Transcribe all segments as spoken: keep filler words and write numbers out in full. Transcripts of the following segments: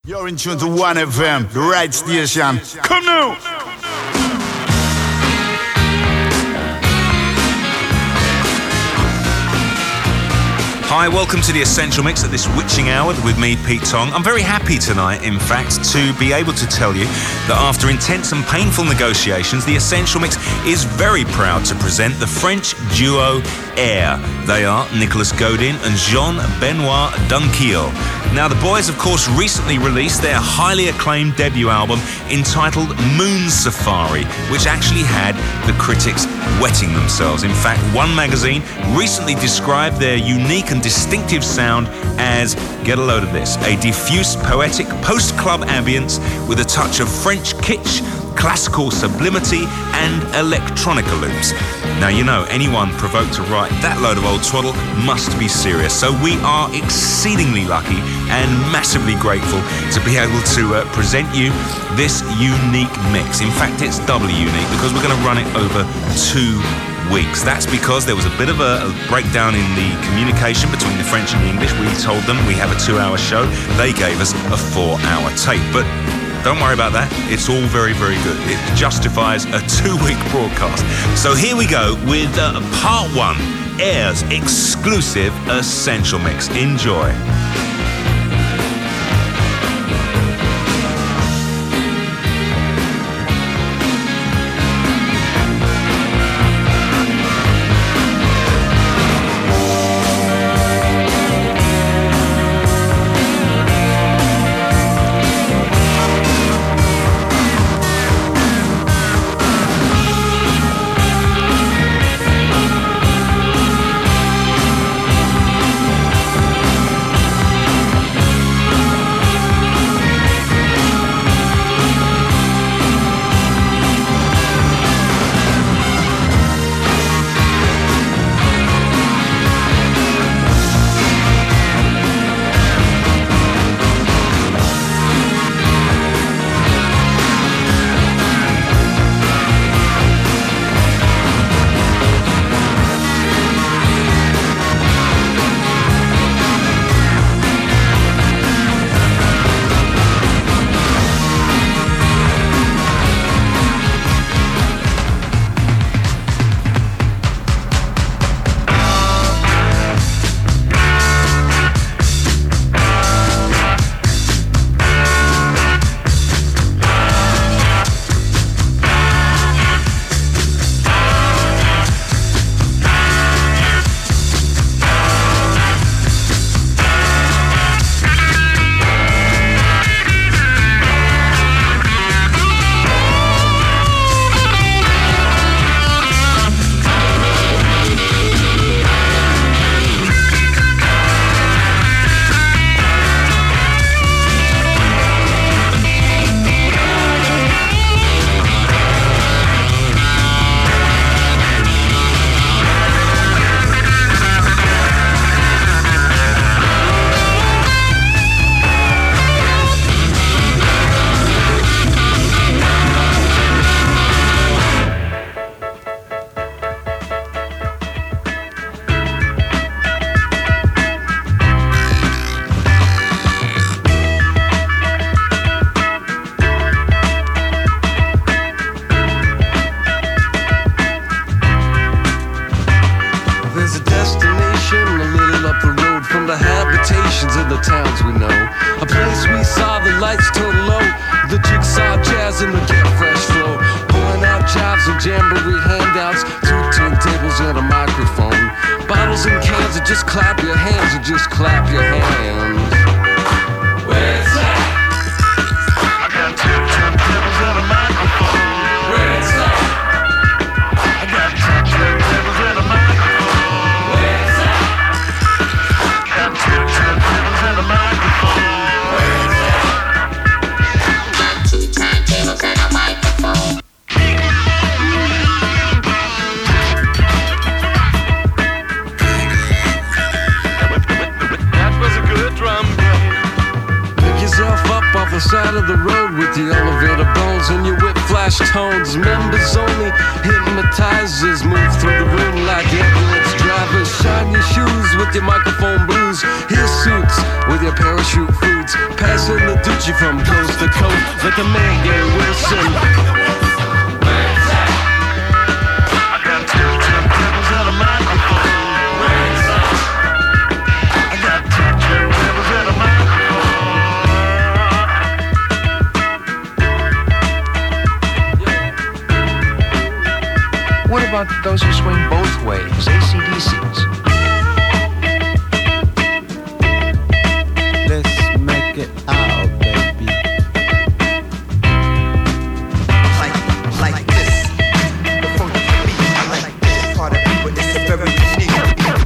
You're in tune to one F M, the right station. Come now! Hi, welcome to the Essential Mix at this witching hour with me, Pete Tong. I'm very happy tonight, in fact, to be able to tell you that after intense and painful negotiations, the Essential Mix is very proud to present the French duo Air. They are Nicolas Godin and Jean-Benoit Dunquier. Now, the boys, of course, recently released their highly acclaimed debut album entitled Moon Safari, which actually had the critics wetting themselves. In fact, one magazine recently described their unique and distinctive sound as, get a load of this, a diffuse, poetic, post-club ambience with a touch of French kitsch, classical sublimity and electronica loops. Now, you know, anyone provoked to write that load of old twaddle must be serious. So we are exceedingly lucky and massively grateful to be able to uh, present you this unique mix. In fact, it's doubly unique because we're going to run it over two weeks. That's because there was a bit of a, a breakdown in the communication between the French and the English. We told them we have a two-hour show. They gave us a four-hour tape. But don't worry about that. It's all very, very good. It justifies a two-week broadcast. So here we go with uh, part one, Air's exclusive Essential Mix. Enjoy. Drum off the side of the road with the elevator bones and your whip flash tones. Members only, hypnotizers move through the room like ambulance drivers. Shine your shoes with your microphone blues. Here's suits with your parachute foods. Passing the Dutchie from coast to coast like the man Gary Wilson. I got two turntables and a microphone. I got two turntables and a microphone. What about those who swing both ways, A C D Cs? Let's make it out, baby. Like, like this. The funky beat, I like this. Part of it, but it's a very unique beat.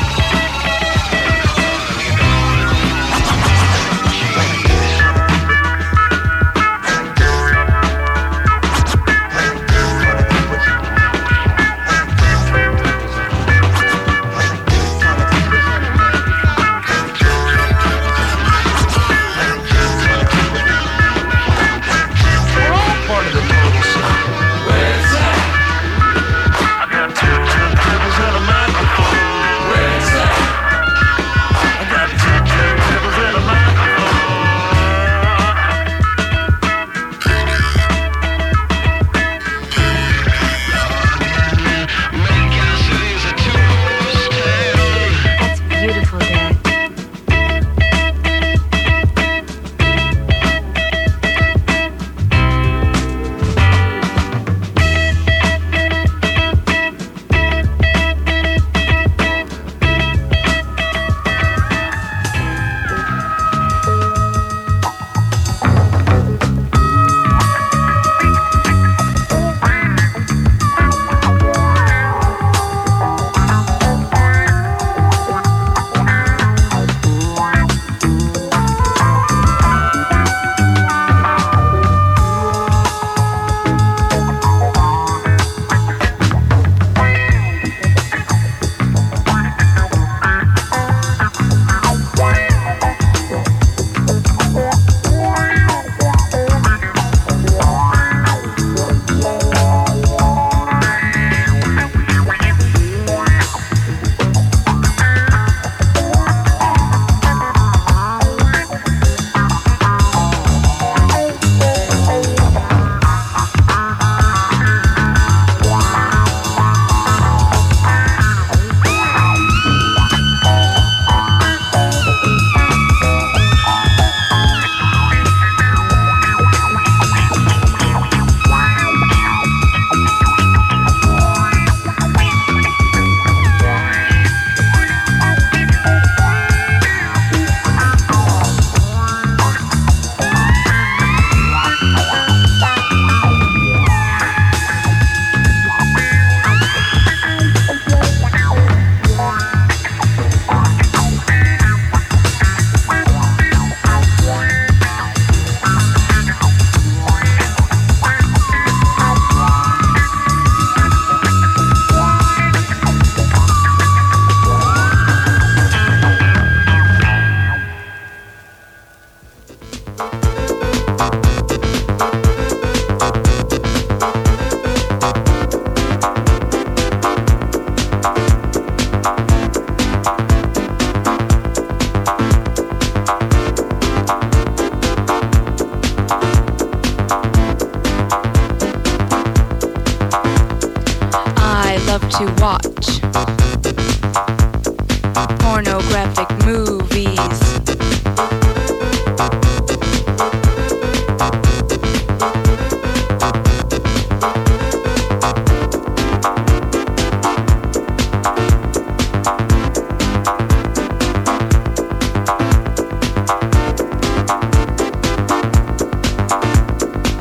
To watch pornographic movies.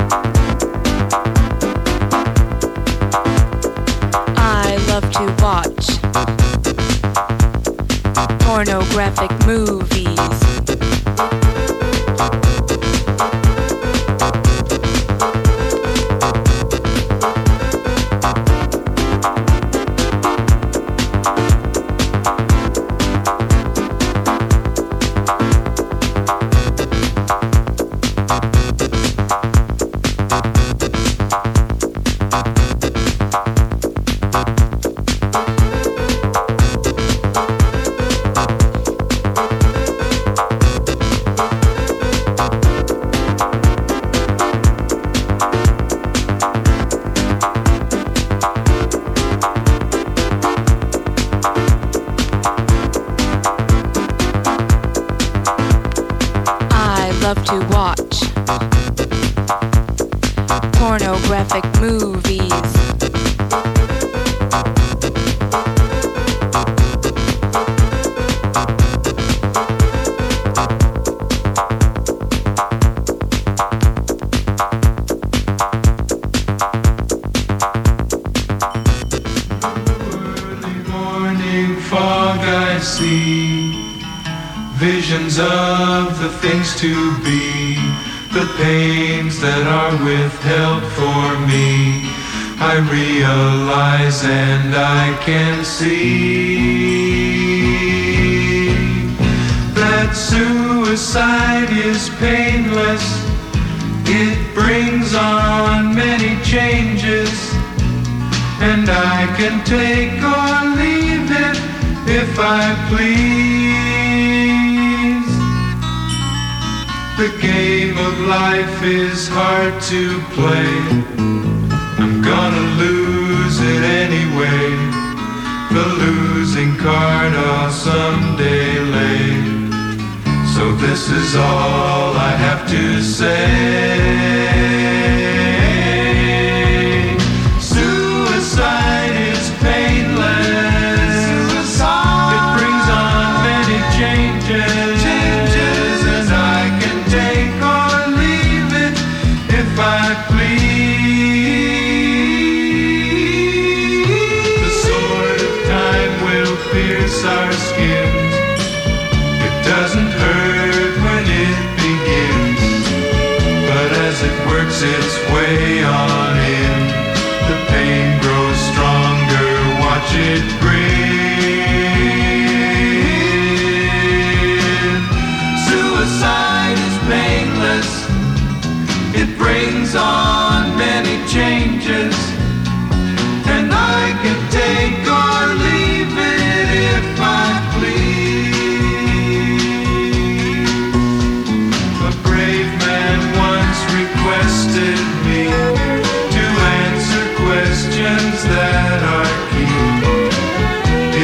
I love to watch love to watch pornographic movies. See visions of the things to be, the pains that are withheld for me. I realize and I can see that suicide is painless. It brings on many changes, and I can take or leave it if I please. The game of life is hard to play. I'm gonna lose it anyway. The losing card I'll someday lay. So this is all I have to say. Suicide is painless. Changes, and I can take or leave it if I please. The sword of time will pierce our skins. It doesn't hurt when it begins, but as it works its way on in, the pain grows stronger. Watch it grin. Suicide is painless. It brings on many changes, and I can take or leave it if I please. A brave man once requested me to answer questions that are key.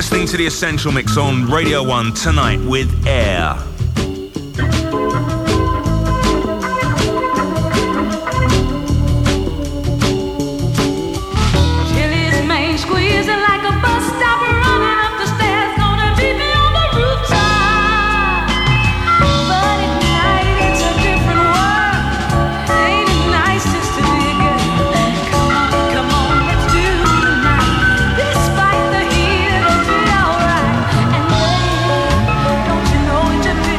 listening to The Essential Mix on Radio one tonight with Air. Despite the heat, it'll be alright. And baby, don't you know it should be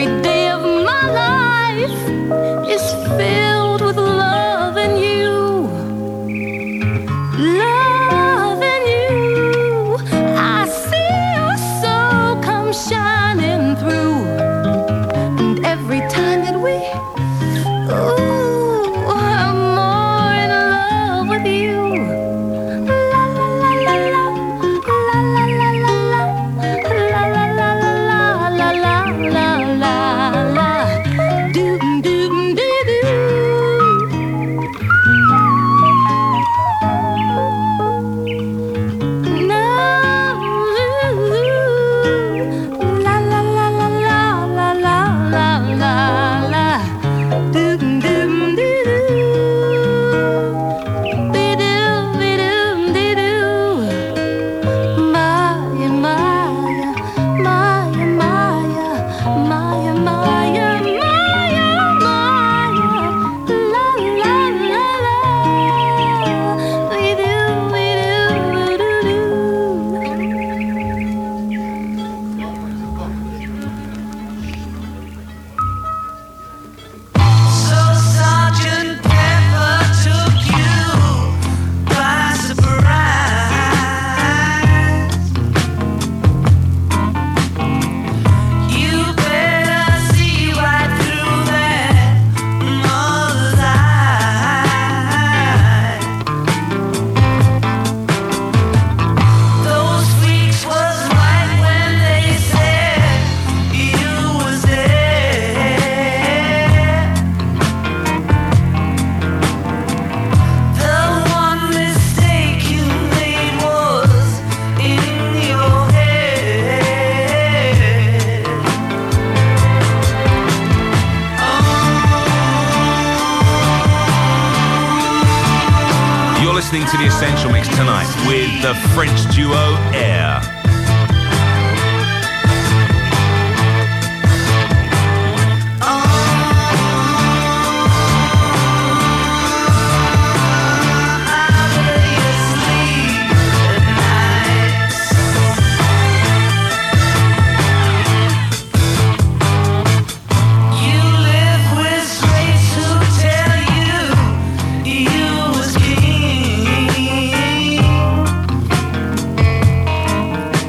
Every day of my life is filled with love and you. Love and you. I see your soul come shining through. And every time that we, ooh, I'm more in love with you. La la la la la, la la la la la, la la la la la la la la la, doo doo doo doo. No, la la la la la la la la la, doo doo doo doo. Be-doo, be-doo, be-doo. Maya, Maya, Maya, Maya, Maya, Maya, Maya, Maya. La, la, la, la. Be-doo, be-doo, doo-doo. So Sergeant Pepper took you by surprise. You better see right through that mother's eye. Those freaks was right when they said you was dead. The one mistake you made was in your head. You're listening to The Essential Mix tonight with the French duo Air. You live with straights who tell you you was king.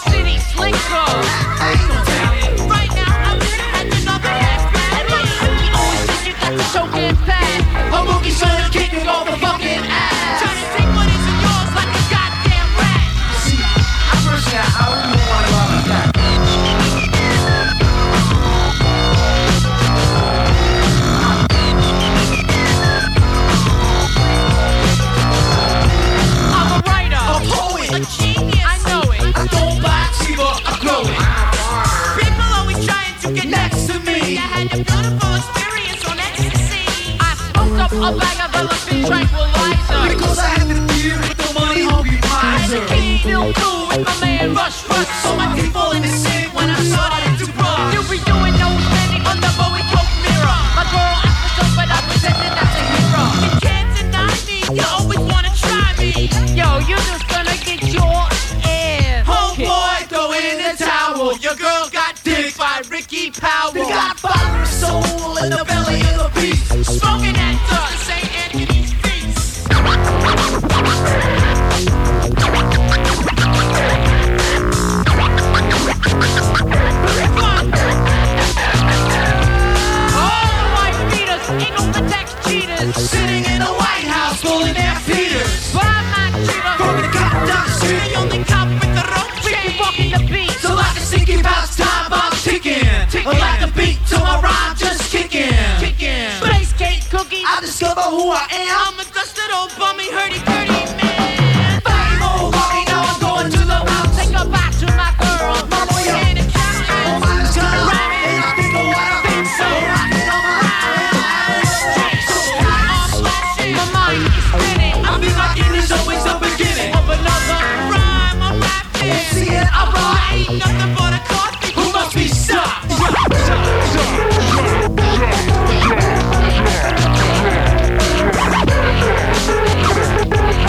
city slinker. I ain't no talent. Right now, I'm just catching up and half bad. You always think you got the choking pad. A boogie son is kicking all the fucking ass. Trying to take what isn't yours like a goddamn rat. See, I first got I don't know why I love that. I'm a writer, A poet. a genius. I know it. I don't box either, I grow it. People always trying to get Next to me. I had a beautiful experience on ecstasy. I spoke up a bag of elephant tranquilizer. Because I had to deal with the money hungry And miser. the king feel cool with my man Rush Rush. So my feet fall in the sand when I started to brush. You be doing no standing on the Bowie Coke mirror. My girl asked for some, but I pretended as a hero. You can't deny me, you always wanna try me. Yo, you just gonna get your ass. Homeboy, throw in the towel. Your girl got dick by Ricky Powell. The Godfather of soul in the belly of the beast. Smoking at the Saint Anthony's feast. All the white beaters, eagle protects cheaters. Sitting in the White House, pulling their feeders. But I'm not cheater. From the cop down the street. The only cop with the rope chain. Walking the beat. So like a sinking bounce, time bomb ticking. Ticking. Like the beat to my rhyme just kicking. Kicking. Space cake cookies. I discover who I am. I'm a dusted old bummy hurdy-gurdy man. Fame old mommy, now I'm going to the mountains. Take a bite to my girl. Mama, yo. And a Oh, counting. mine's kinda rhyming. And I think of what I think so. Rocking on my rhyme. My mind is spinning. I feel like it is always the beginning. Of another rhyme I'm rapping. See it, I I rhyme. ain't nothing but a coffee. Who must be stopped? Thank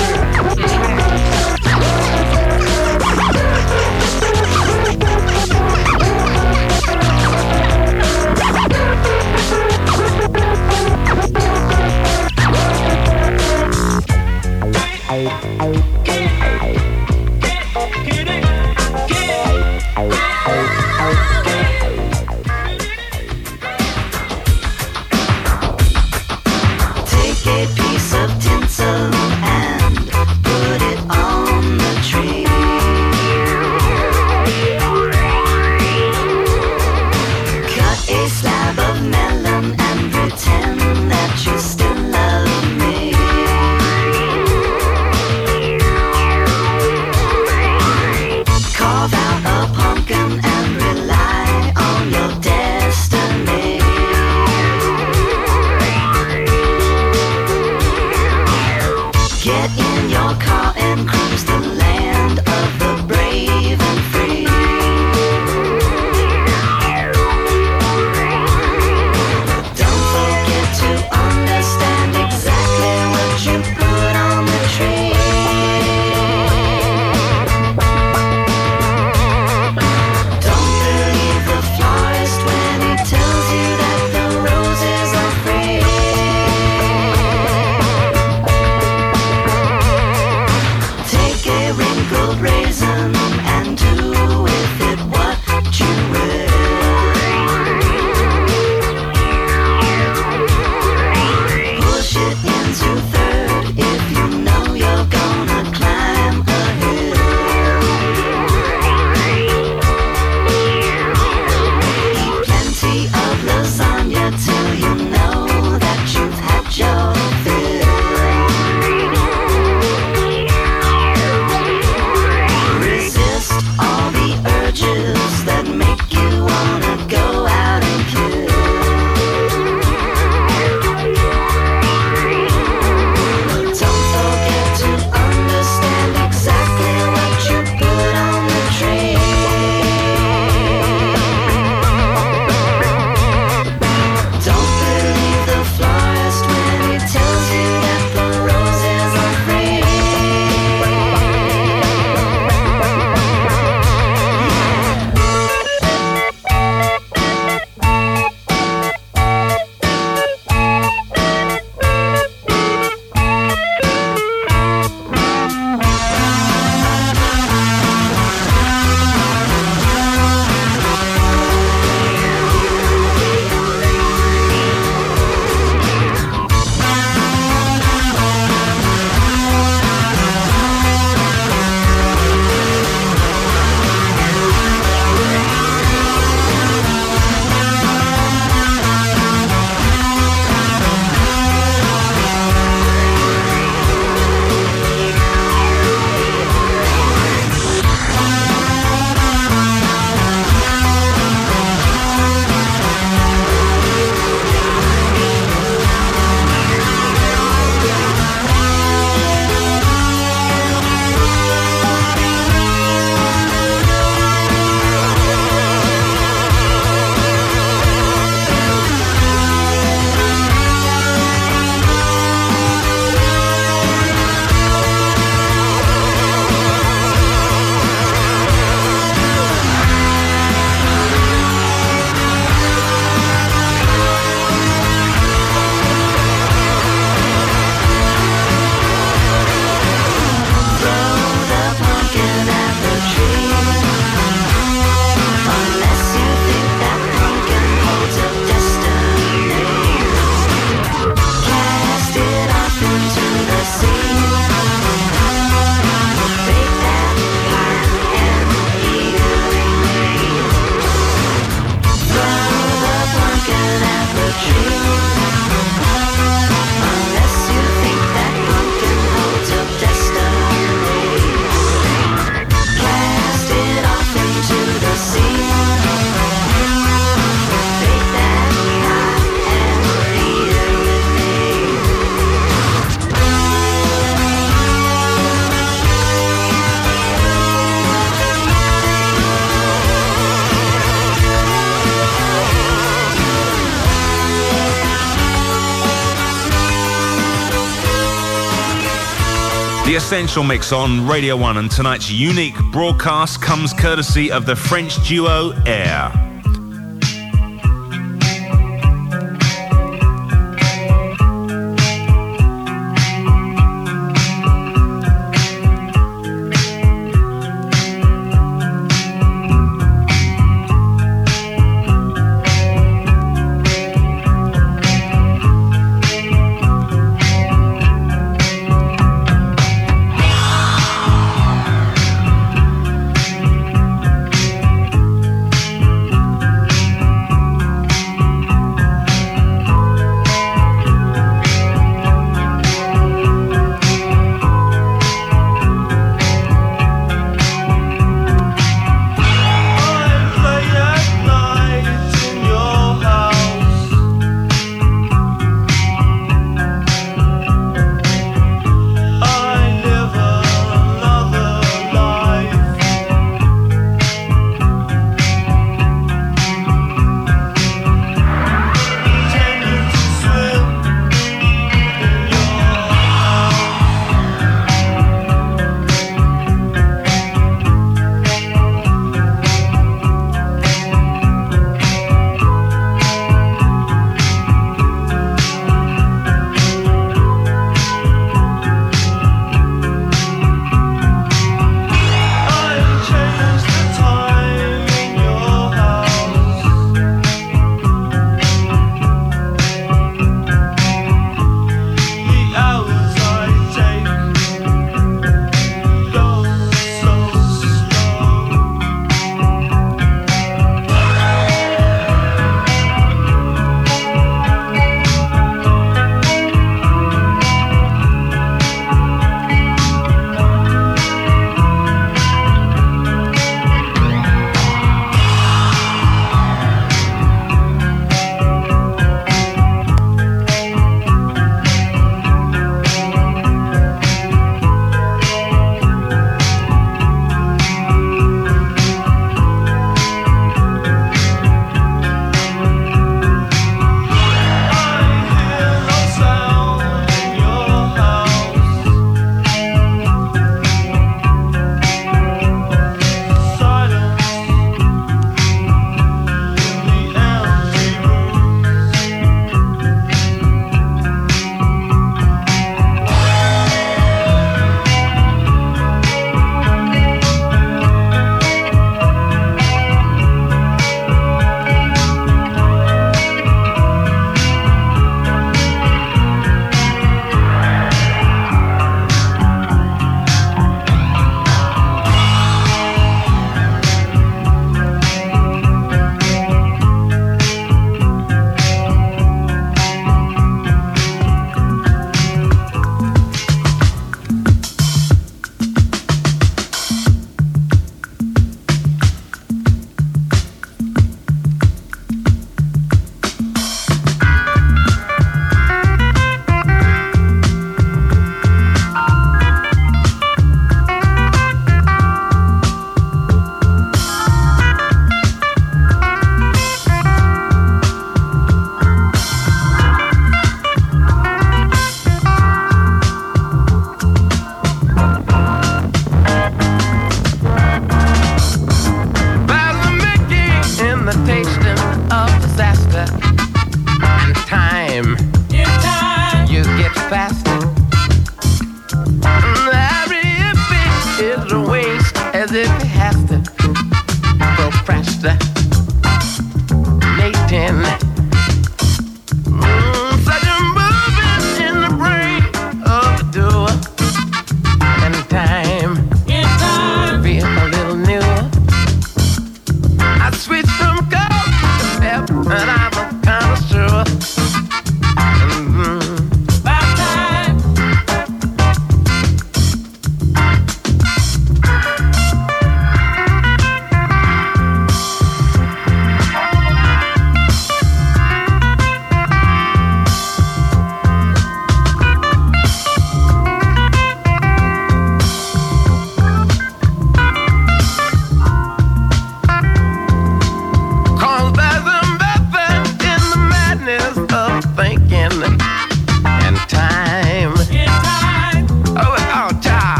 The Essential Mix on Radio one, and tonight's unique broadcast comes courtesy of the French duo Air.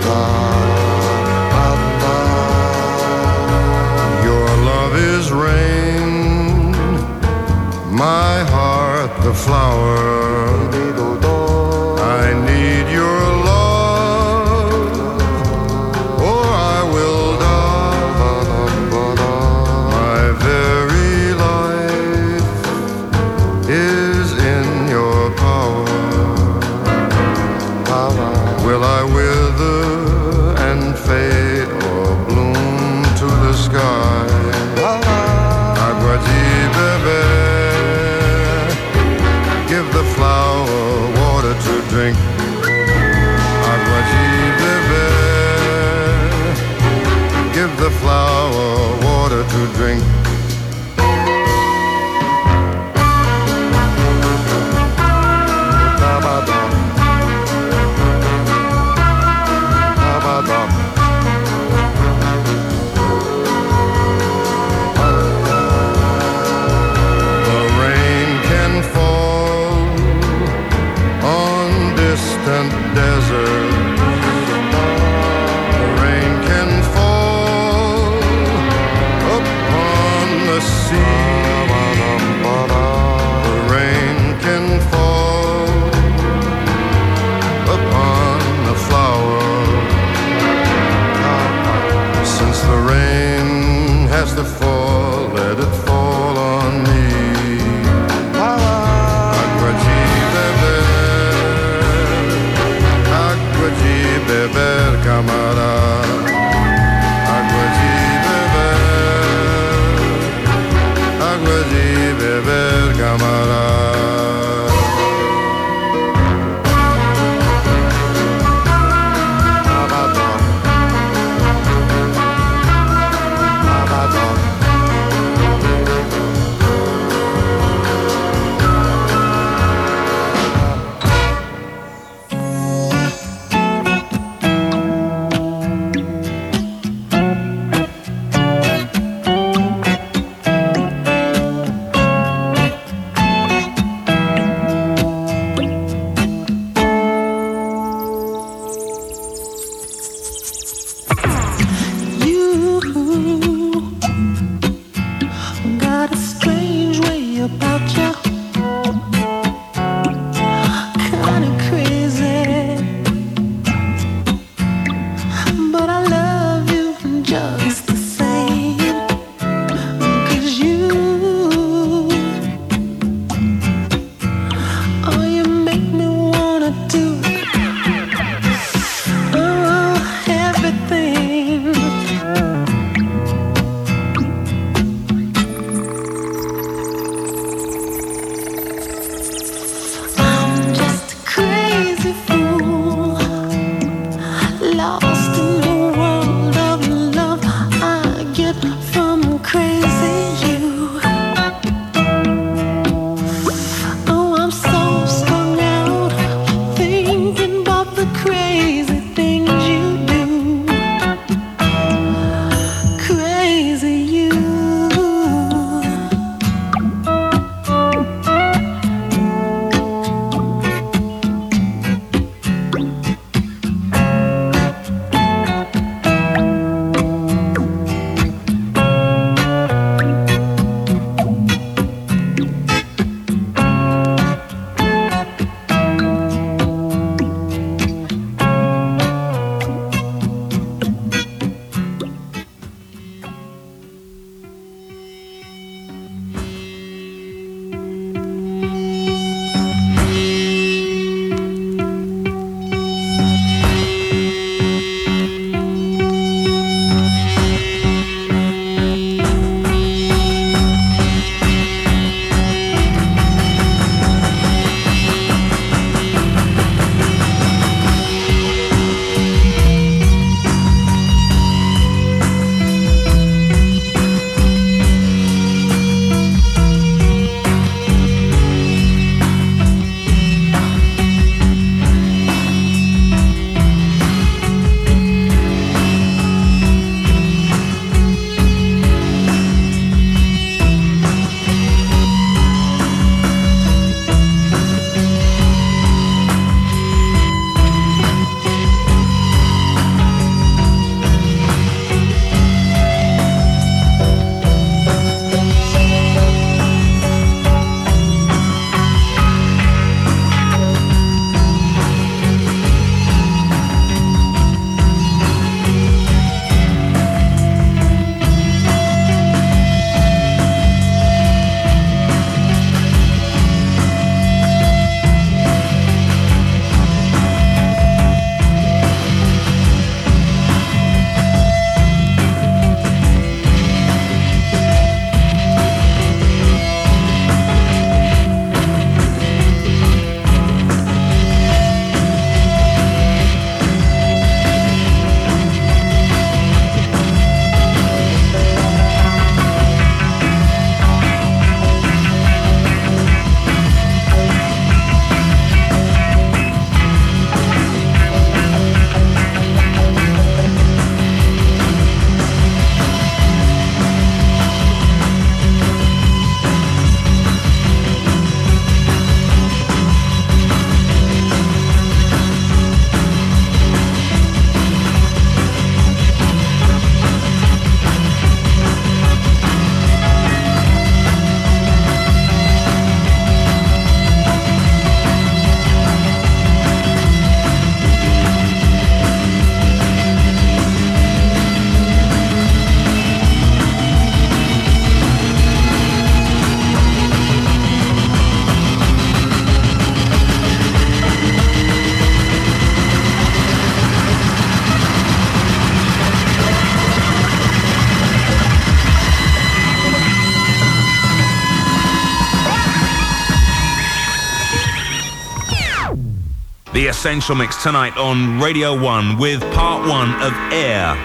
Your love is rain, my heart the flower. I need your love, or I will die. My very life is in your power. Will I wither and fade or bloom to the sky? Agua-di, bebe, give the flower water to drink. Agua-di, bebe, give the flower water to drink. To fall, let it fall on me. Agua-di, bebe, agua-di, bebe, camara. Agua-di, bebe, agua-di, bebe, camara. Lost in the world. The Essential Mix tonight on Radio one with part one of Air.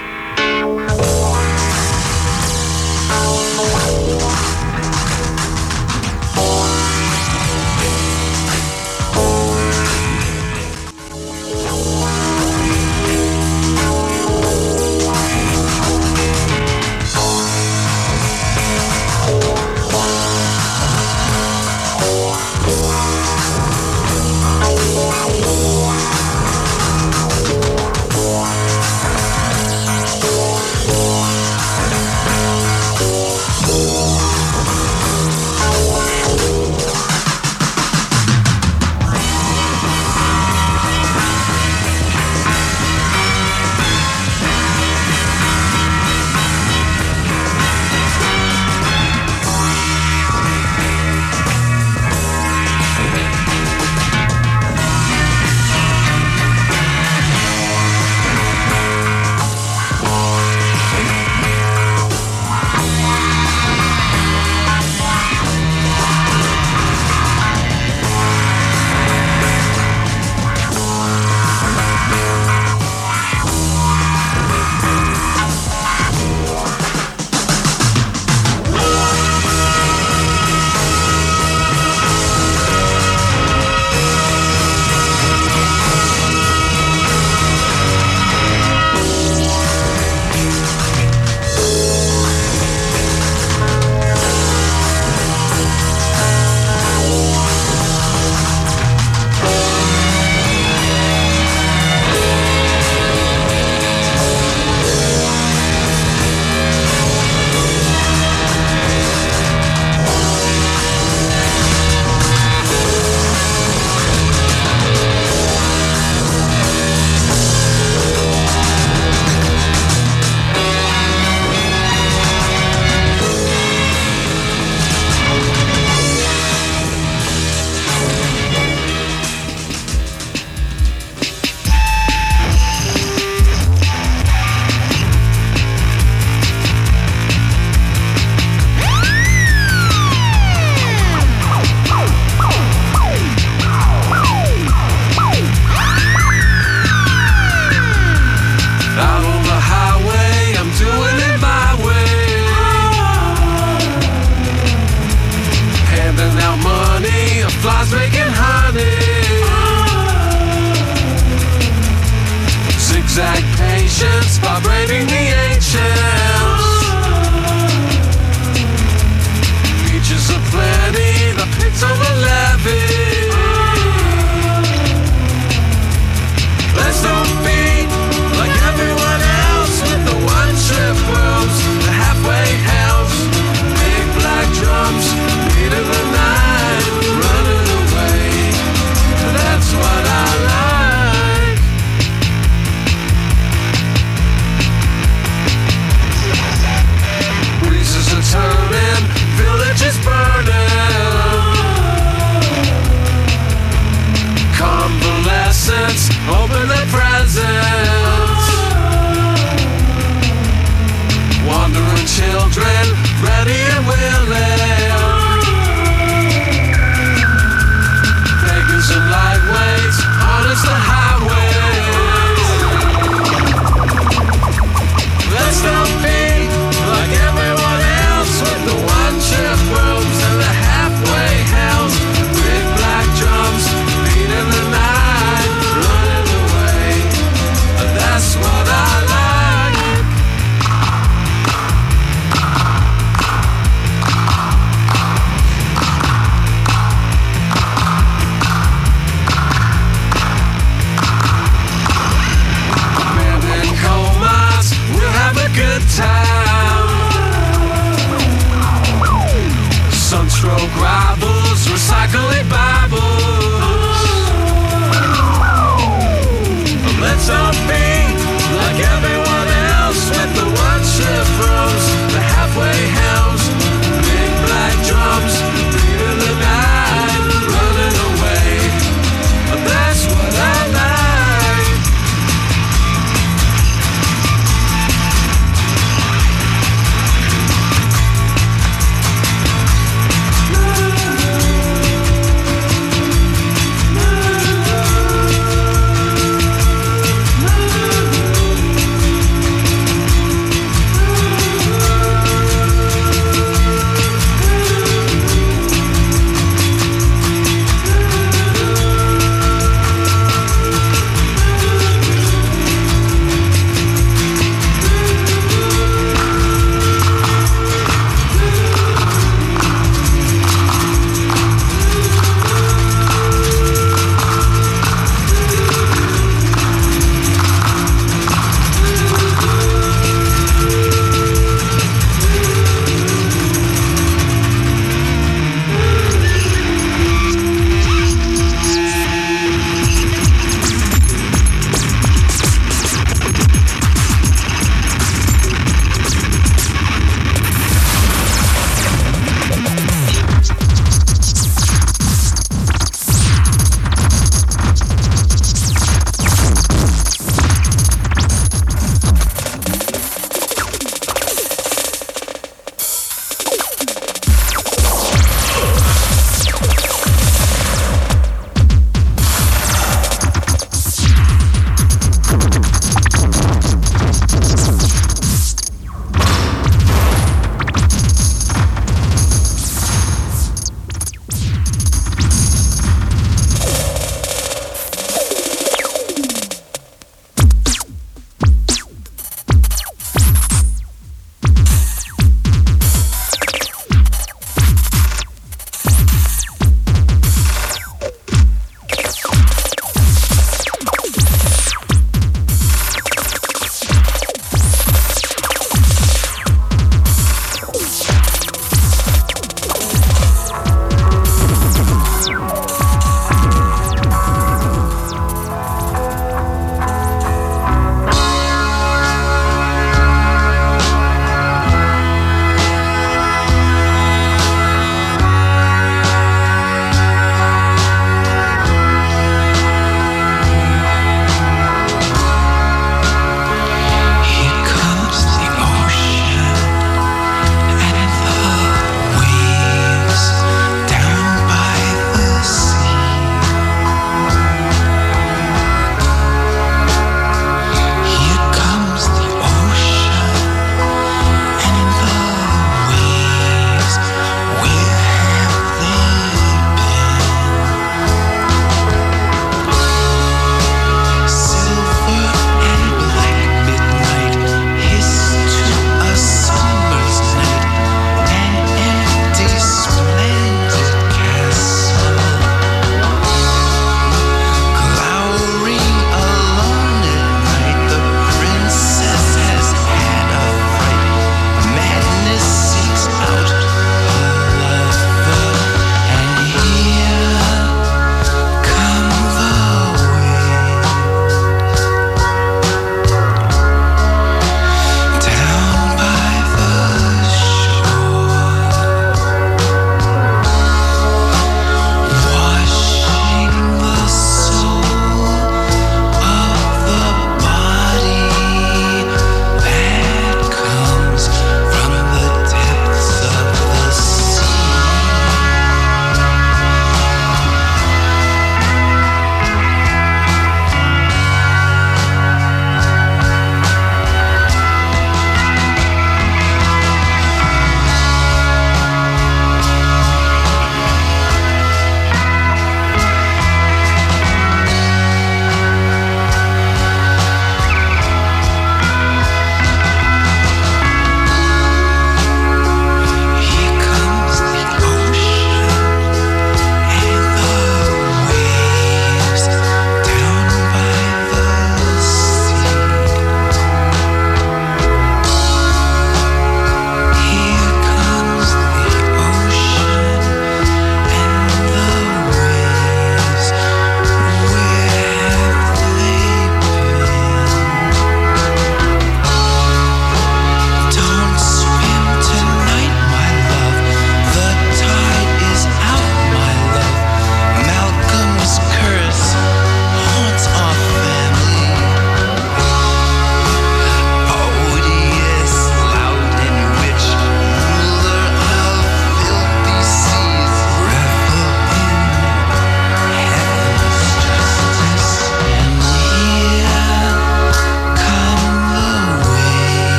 Like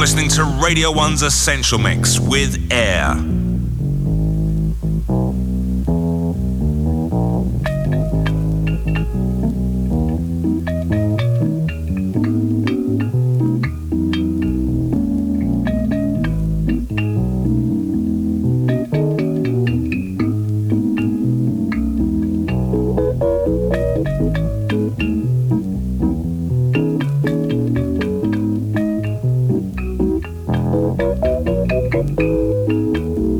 listening to Radio one's Essential Mix with Air. Thank you.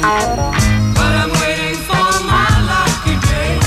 But I'm waiting for my lucky day.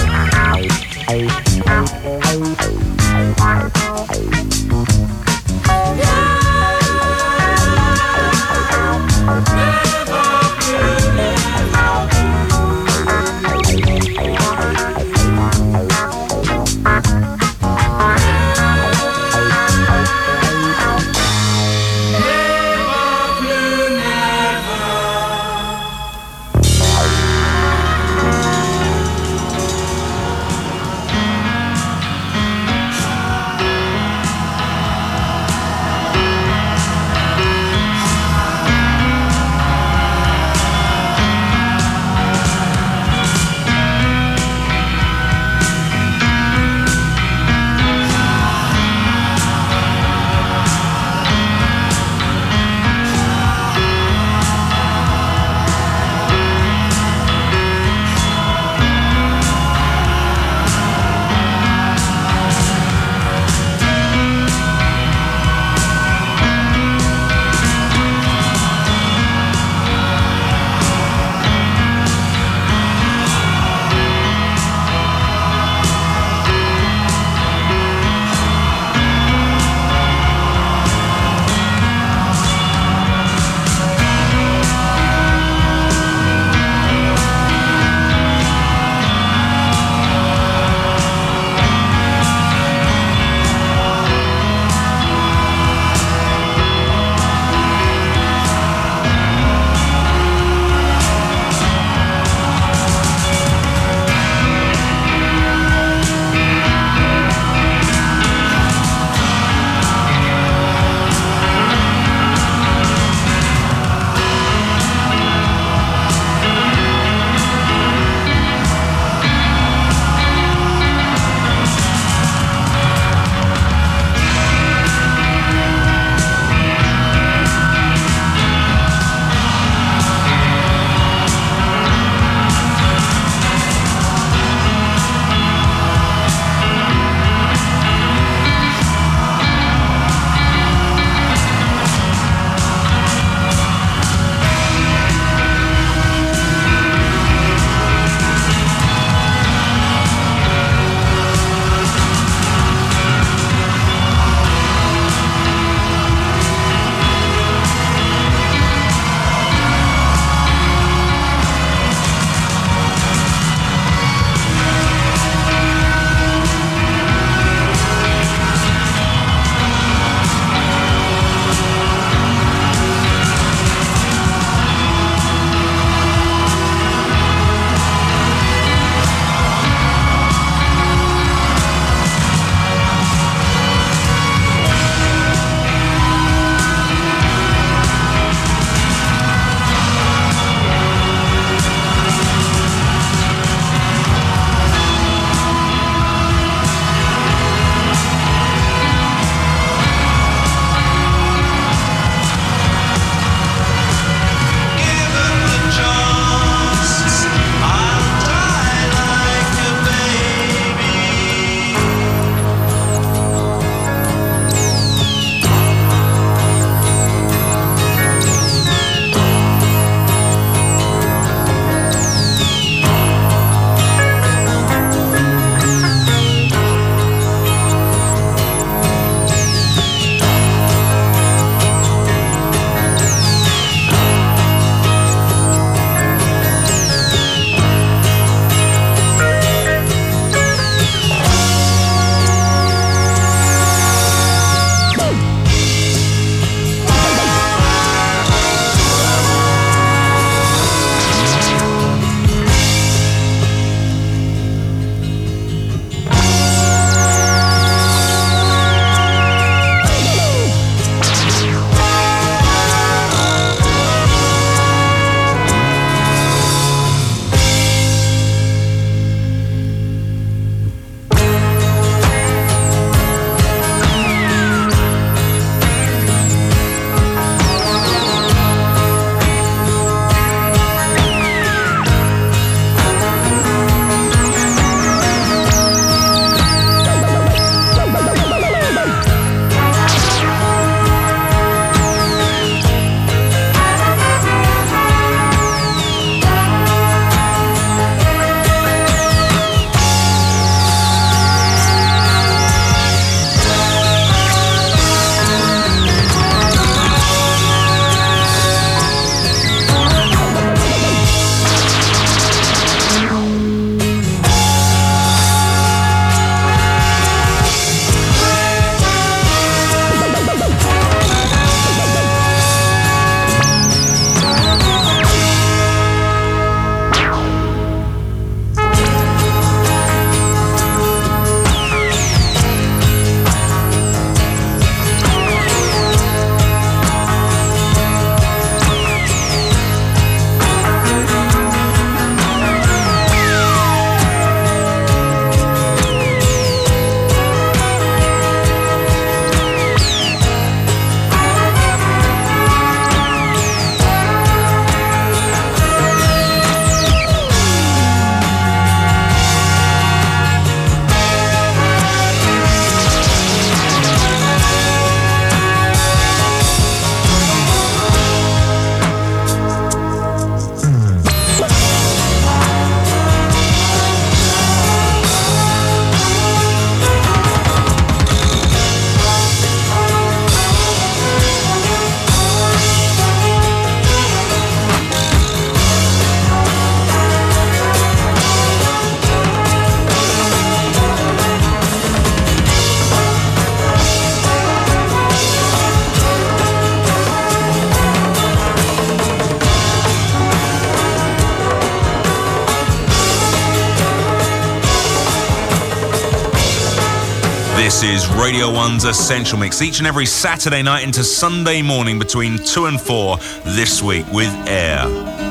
This is Radio one's Essential Mix, each and every Saturday night into Sunday morning between two and four this week with Air.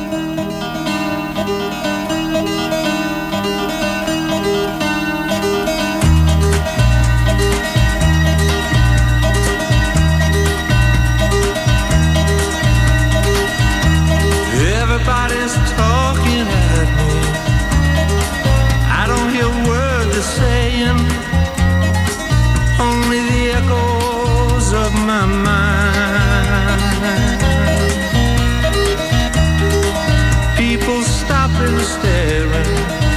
Everybody's talking at me. I don't hear a word they're saying, only the echoes of my mind. People stopping, staring.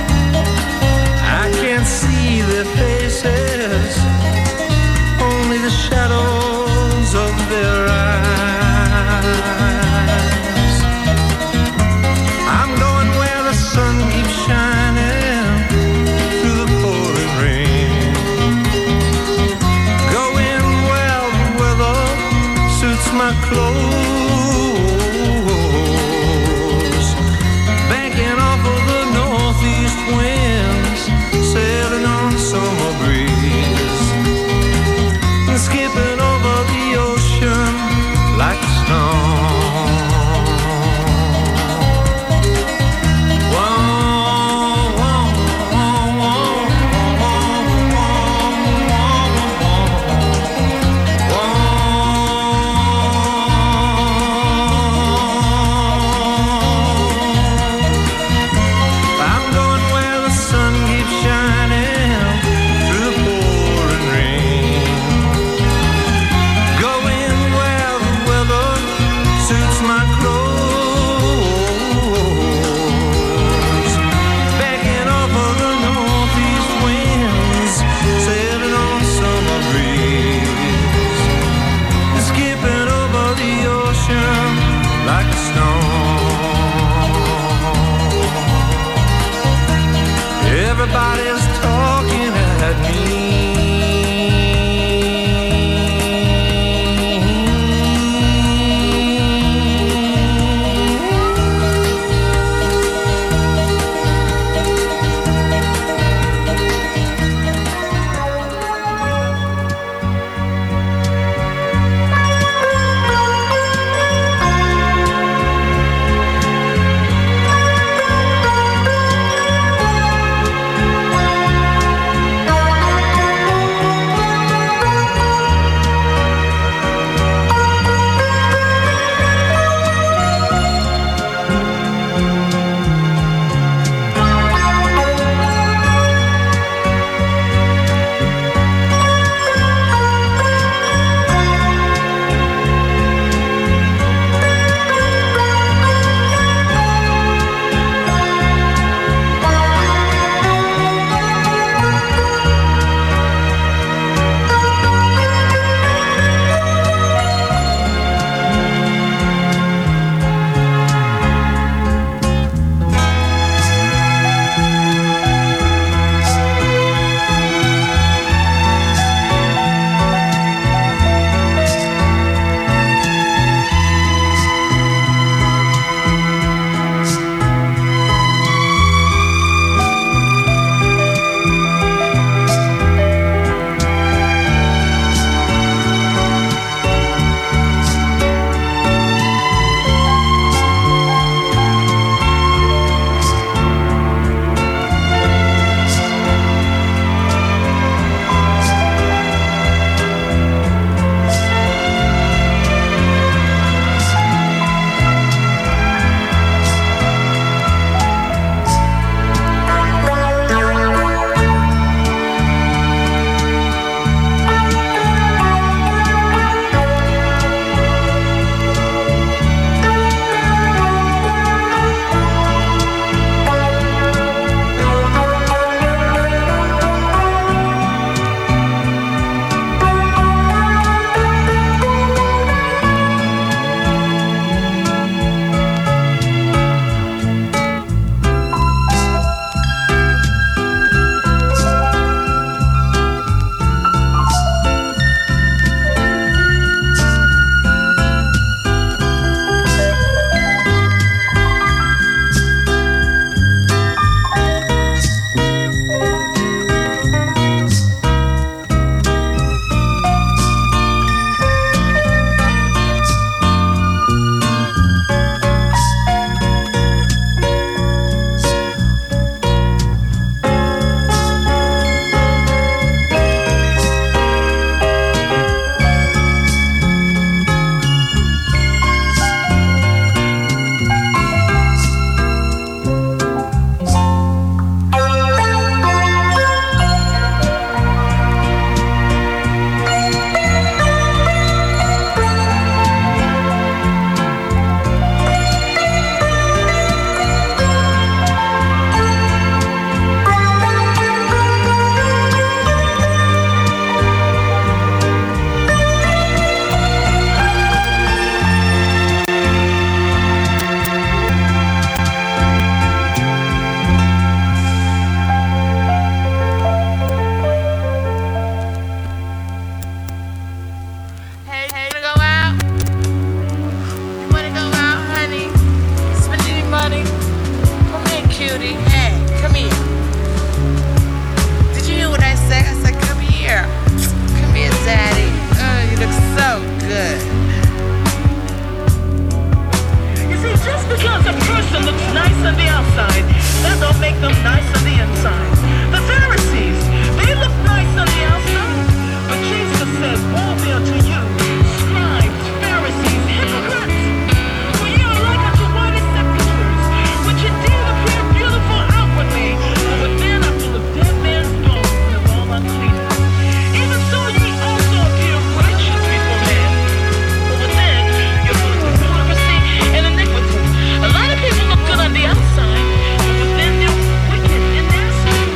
I can't see their faces, only the shadows of their eyes. I'm going where the sun keeps shining through the pouring rain. Going where the weather suits my clothes. Banking off of the northeast winds, sailing on summer breeze, and skipping over the ocean like a stone. Everybody's talking at me. because a person looks nice on the outside, that don't make them nice on the inside. The Pharisees, they look nice on the outside, but Jesus says, woe be unto you, scribes, Pharisees, hypocrites, for you are like unto whited sepulchres, which indeed appear beautiful outwardly, but within are full of dead men's bones and of all uncleanness. Even so ye also appear righteous before men, but within you're full of hypocrisy and iniquity. A lot of people look good on the outside, but within they're wicked and nasty.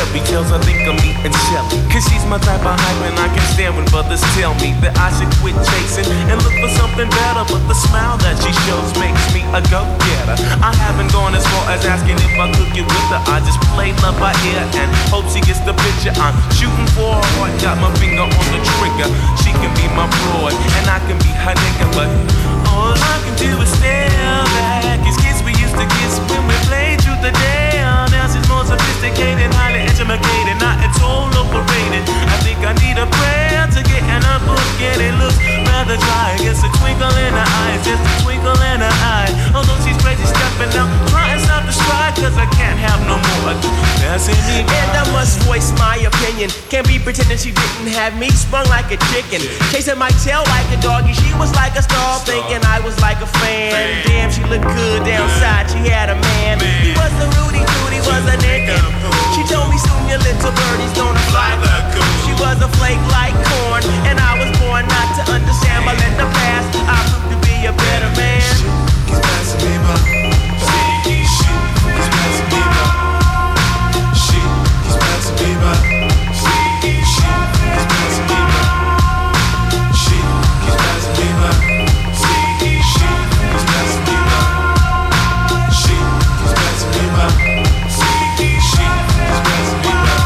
chubby tails, I think I'm eating Shelly. Cause she's my type of hype and I can stand when brothers tell me that I should quit chasing and look for something better. But the smile that she shows makes me a go-getter. I haven't gone as far as asking if I could get with her. I just play love by ear and hope she gets the picture. I'm shooting for her heart, got my finger on the trigger. She can be my broad and I can be her nigga, but all I can do is stare back. It's kids we used to kiss when we played truth or dare. Now she's more sophisticated, highly educated, not at all overrated. I think I need a prayer to get in a book, and it looks rather dry. It's a twinkle in her eyes, just a twinkle in her eye. Although she's crazy stepping out, trying to stop the stride, cause I can't have no more passing me by. And I must voice my opinion. Can't be pretending she didn't have me sprung like a chicken, chasing my tail like a doggy. She was like a star, thinking I was like a fan. Damn, she looked good downside, she had a man. He was a Rudy Tooty, was a nigga. She told me soon your little birdie's gonna fly the coop. She was a flake like corn, and I was born not to understand. But in the past, I proved to be a better man. She's passing me by. She, she's passing me by. She, he's passing me by. She, she's passing me by. She, he's passing me by. She, she's passing me by. She, he's passing me by. She, she's passing me by.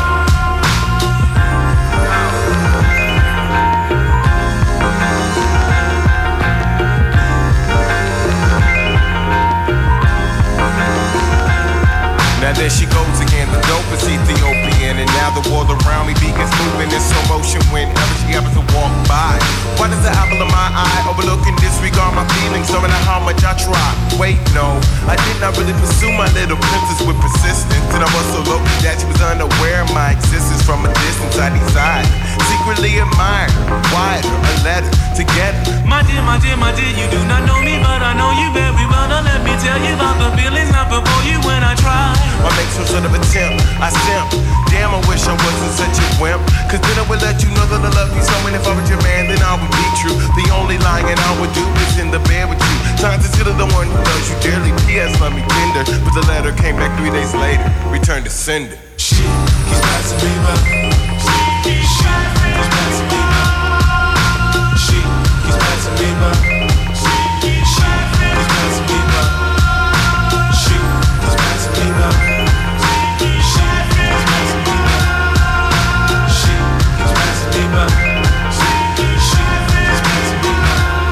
Now there she goes again, the dopest Ethiopian. And now the world around me begins moving in slow motion whenever she happens to walk by. Why does the apple of my eye overlook and disregard my feelings, no matter how much I try? Wait, no, I did not really pursue my little princess with persistence. And I was so low that she was unaware of my existence. From a distance I desire, secretly admired, wired a letter together. My dear, my dear, my dear, you do not know me, but I know you very well. Now let me tell you about the feelings I feel for you when I try. I make some sort of attempt, I simp. Damn, I wish I wasn't such a wimp. Cause then I would let you know that I love you so. And if I was your man, then I would be true. The only lying I would do is in the bed with you. Time to consider the one who loves you dearly. P S love me tender. But the letter came back three days later. Returned to sender. She, he's passing me by. She, he's passing me by. She, he's passing me by. She, he's passing me by. She, he's passing me by. She, he's passing me by. She, he's passing me by. She, he's passing me by.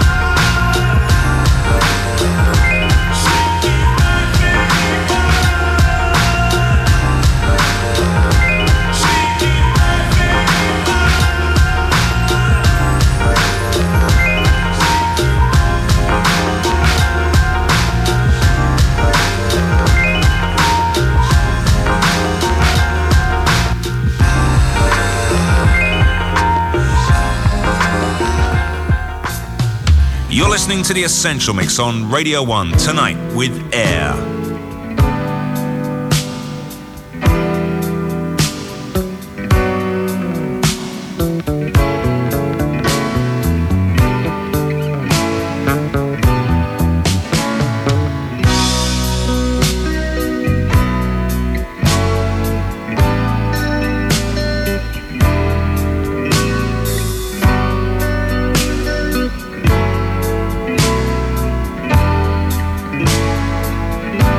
You're listening to The Essential Mix on Radio one tonight with Air. Thank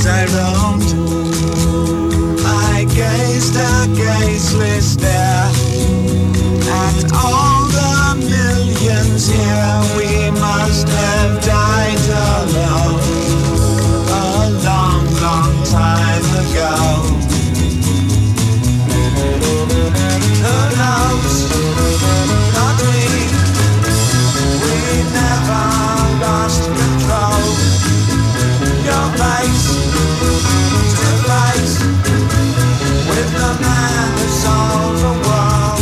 as I roamed. I gazed a gazeless stare at all the millions here. We must have died alone a long, long time ago. Who knows? Not me. We never lost control. Your face to face with the man who sold the world.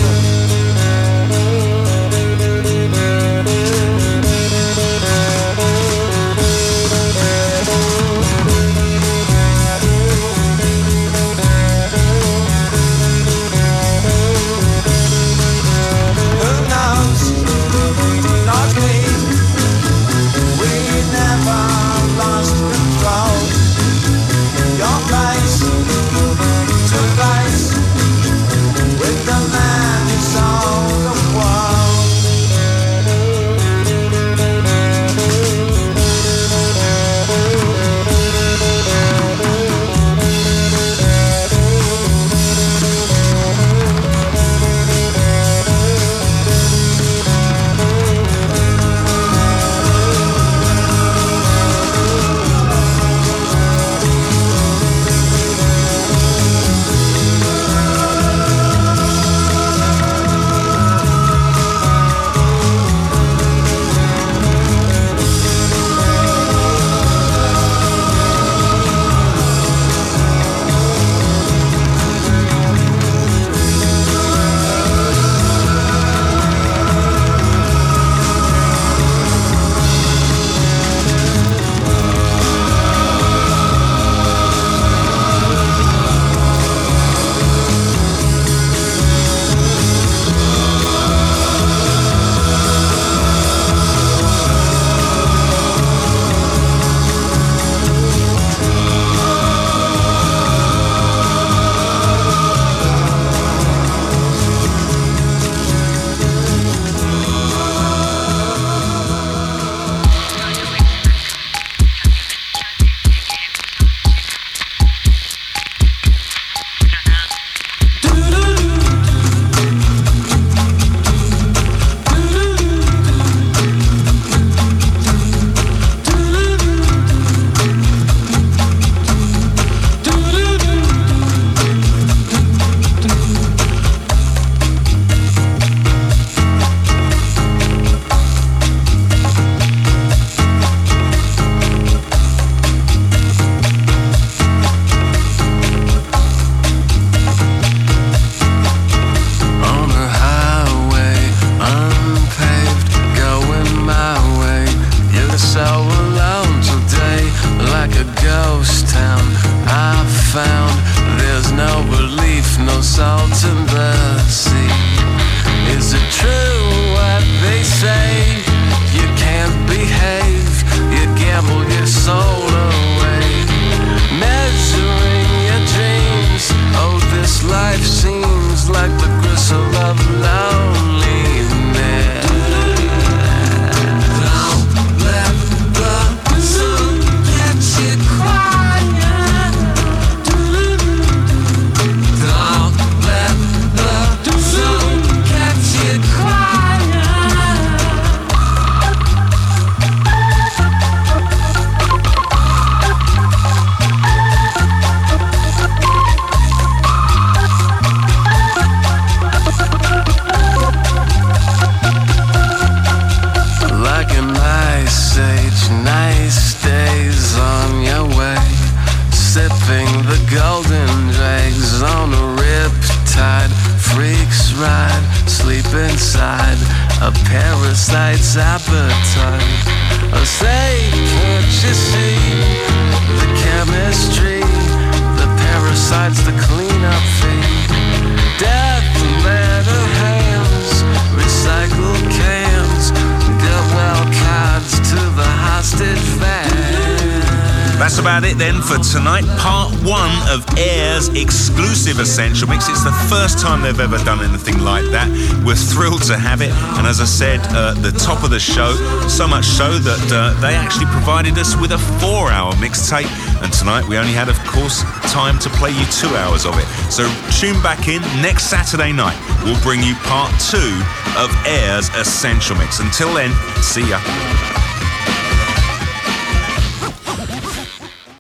That's about it then for tonight. Part one of Air's exclusive Essential Mix. It's the first time they've ever done anything like that. We're thrilled to have it. And as I said at uh, the top of the show, so much so that uh, they actually provided us with a four-hour mixtape. And tonight. We only had, of course, time to play you two hours of it. So tune back in next Saturday night. We'll bring you part two of Air's Essential Mix. Until then, see ya.